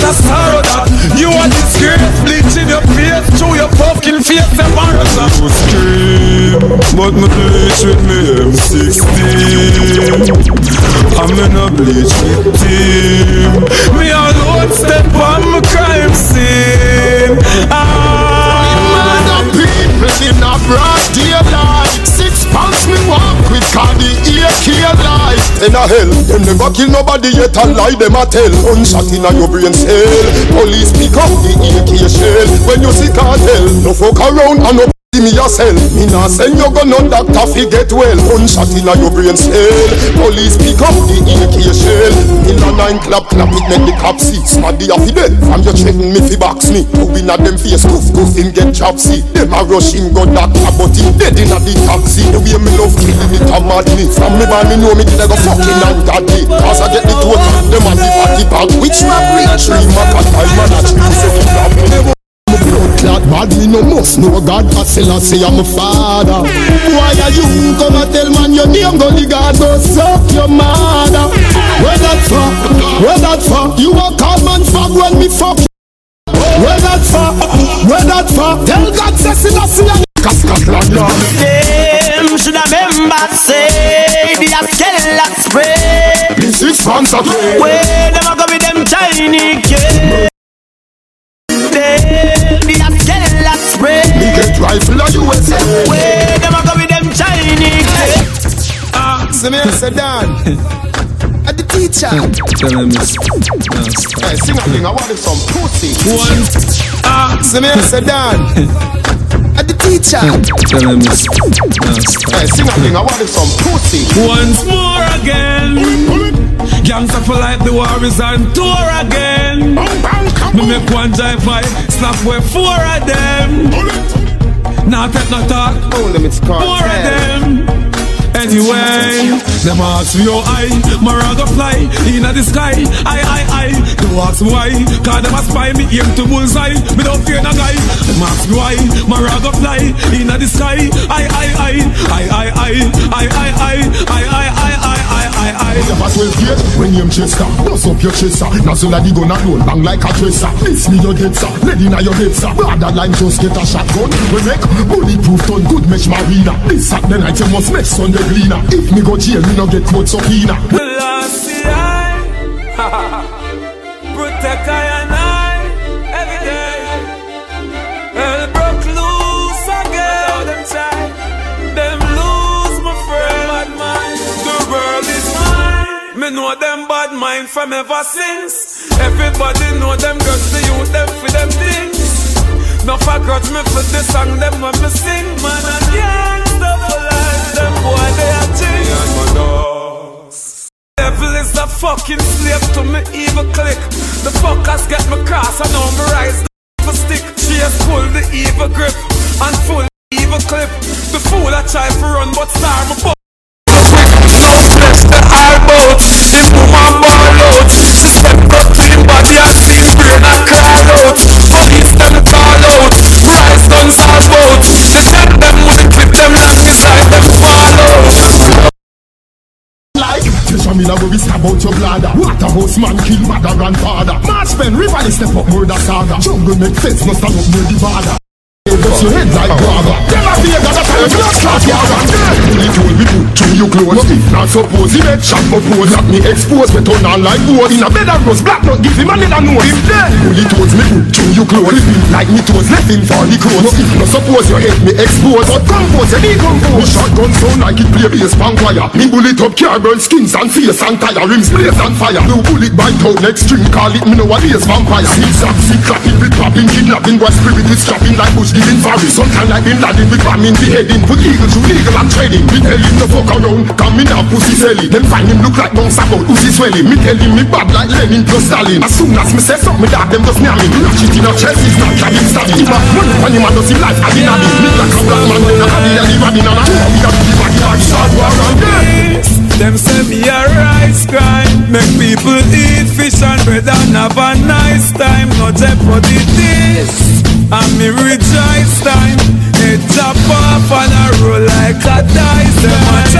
a sorrow that you are disgrace, bleaching your face through your fucking face. You scream, but me bleach with me M16. I'm in a bleach victim. Me alone step on my crime scene. Murder people in a broad daylight. 6 pounds me walk with Cardi AK light. In a hell, them never kill nobody yet and lie them a tell. Gunshot in a your brain cell. Police pick up the AK shell. When you see cartel, no fuck around and no me yourself. Me nah send you go no doctor fi get well. Gunshot in a your brain cell. Police pick up the AK shell. In a 9 clap it make the cop see. Smaddy a fi dead. From you threaten me fi box me. Two in a them face goof him get chopsy. Them a rush him go doctor but him dead in a the taxi. The way me love killing it a mad me. From me man me know me did I go fucking ungodly. Cause I get the two of them and the body bag. Which man reach me? Maka time man a choose so you love me. Blood bad me no must know God. I still say I'm a father. Why are you come and tell man your name go the God go suck your mother? Where that for? Where that for? You a call man fag when me fuck. Where that for? Where that for? Tell God says in a sea and Scotland. Them should have been bad say the skeleton spray. This is sponsor. Where them a go with them tiny kids? Me get rifle of USA. Where them a go with them Chinese? See me say Dan at the teacher. Tell him it's Hey, sing a thing, I wanted some pussy. one. See me say Dan at the teacher. Tell him it's Hey, sing a thing, I wanted some pussy. once more again. Gangsta for life, the war is on tour again. Me make one drive by, slap where 4 of them. Now take no talk, more of them. Anyway, them ask me how high my rag fly in the sky. I. They ask me why, cause them a spy me aim to bullseye. Me don't fear no guy. Them ask me why my rag fly in the sky. I. Never 12 years when you're Chester. Bust up your chest, sir. Nozzle a the gun alone, bang like a dresser. This me your dead, sir. Ready na your head, sir. Brother line just get a shotgun. We make bulletproof ton good mesh marina. This Saturday night you must make Sunday cleaner. If me go jail, me no get caught subpoena. Lost the eye, protect I and I every day. Hell broke loose again. Them try, them lose my friend. Bad mind, the world is mine. Me know them bad mind from ever since. Everybody know them girls, the youth them for them things. No forgot me for the song them when me sing. Man and gangsta for life, them boy they are things. Devil is a fucking slave to me evil click. The fuckers get me cross and now me rise the evil stick. Chase pull the evil grip and full evil clip. The fool I try to run but star me butt. Left the eyeboat, this woman ball out. Step up to him body and see brain and crawl out. Police them call out, rise guns all bout. They send them with clip them lock beside them fall out. Like, pleasure me love we stab out your bladder. Waterhouse man kill mother and father. March pen, river step up murder saga. Jungle make fence, no stand up near the border. Bust your head like guava. Never be a god of time, blood clot guava. Bullet hole we put to you close. Not suppose he make shot but pose. Not me expose, we turn on like wood. In a bed of rose, black not give him a little nose. Him dead. Bullet holes me put to you close. Like me toes left him for the cross. No suppose your head me expose. But compose, you decompose. Me shotgun sound like it play bass pan choir. Me bullet up car burn skins and face and tire. Rims blaze and fire. No bullet bite out next string. Call it me no a lace vampire. Zigzag, zig clapping with popping. Kidnapping what spirit is trapping like bush giving Paris. Sometimes like Bin Laden with bombing beheading. Put eagle to legal and trading. Me tell him no fuck around. Come in now pussy selling. Them find him look like bounce about pussy swelling. Me tell him me bad like Lenin plus Stalin. As soon as me say something me dog them just near me. Ratchet in a chest is not cabin stabbing. Him a money when him a does him like Adinadi. Me like a black man then a Adi and him Adin and a we a do the body like shot war and dead. Them say me a rice grind. Make people eat fish and bread and have a nice time. No jeopardy this. And me rejoice time. It chop off and a roll like a dice. Them a chat and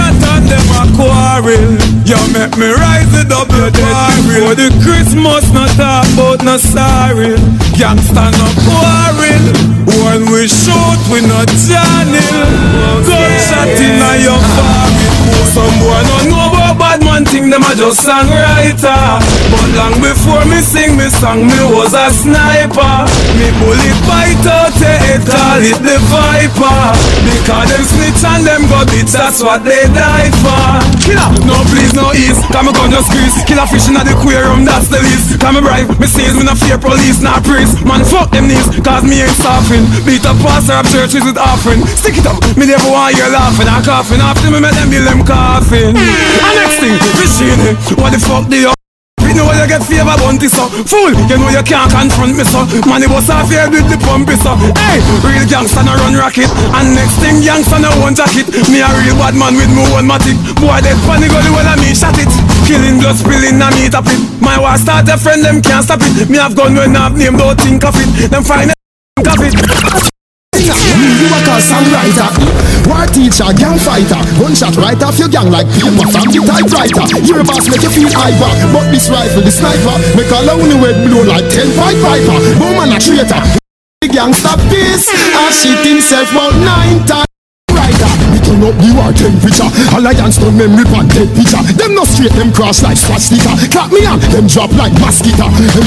them a quarrel. You make me rise it up your quarrel. For the Christmas not talk about no sorry. Gangsta no quarrel. When we shoot we not channel. Gunshot in a your forehead. Some boy no know about bad man thing, them a just songwriter. But long before me sing me song, me was a sniper. Me bullet bite out your head, call it the viper. Because them snitch and them go bitch, that's what they die for. Killer, no please, no ease, cause me gun just squeeze. Killer fish in the aquarium, that's the least. Cause me bribe, me seize, me no fear police, nah priest. Man fuck them knees, cause me ain't soften. Beat up pastor of churches with offering. Stick it up, me never want you laughing and coughing. After me make them build them coffin. And next thing, machine, what the fuck do you? You know you get favor bounty so fool, you know you can't confront me so. Man, it was off here with the pumpy so. Hey, real gangsta no run rocket. And next thing gangsta no one jacket. Me a real bad man with me one matic. Boy dead funny gully when I me shot it. Killing blood spilling na me tap it. My war start a friend them can't stop it. Me have gun when I have name don't think of it. Them find it of it. You a call songwriter, war teacher, gang fighter. Gunshot right off your gang like paper from the typewriter. Your boss make you feel hyper, but this rifle, the sniper, make a lonely word blow like 10 pipe piper. Boom and a traitor, the gangsta piece, I shit himself about 9 times. We turn up the war temperature. Alliance don't memory pan dead picture. Them no straight, them cross like swastika. Clap me on, them drop like mosquito.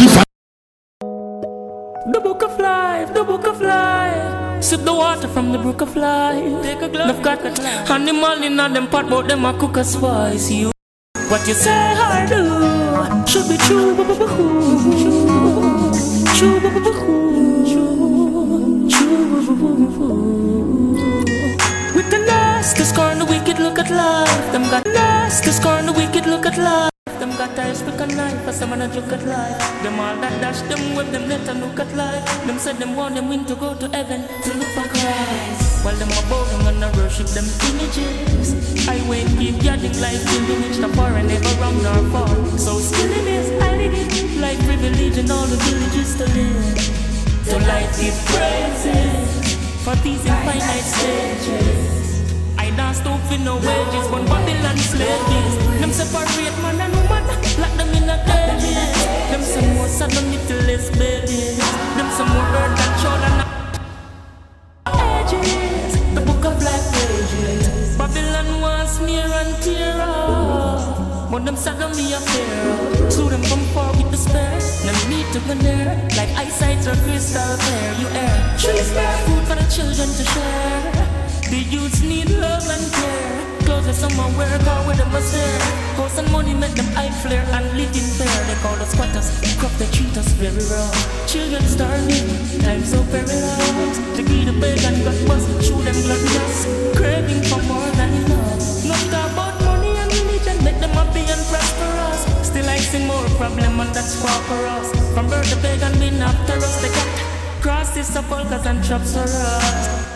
The book of life, the book of life. Sip the water from the brook of life. Take a glass. I've got animal in on them pot, but them a cook a spice. You, what you say I do should be true. True. With the last, the scorn, the wicked look at life. Them got last, the scorn, the wicked look at life. Them got eyes pick a knife, as someone a joke at life. Them all that dash, them whip, them let them look at life. Them said them want them win to go to heaven, to look for Christ. While them above them and I worship them images. I wait, keep getting life in the which the foreign never wrong nor fall. So still it is, I did it. Like privilege and all the villages to live. So life give praises for these infinite stages. I dance to fit no wages, when Babylon slaves. Them separate man and woman, lock them in a cages. Them some more sodomity-less babies. Them some more hurt than children edges. The book of life pages. Babylon wants smear and tear up, but them sodomy a fear. Sue them from far with despair. Them need to go near, like eyesight or crystal clear. You air, trees bear food for the children to share. The youths need love and care. Clothes that someone wear, car with them a stare. House and money make them eye flare and live in fear. They call us squatters, crop they treat us very wrong. Children starving, times so perilous. To give the pagan got busted through them gluttonous, craving for more than enough. Not talk about money and religion, make them happy and prosperous. Still I see more problem and that's far for us. From birth the pagan been after us. They got crosses, sepulchres and traps for us.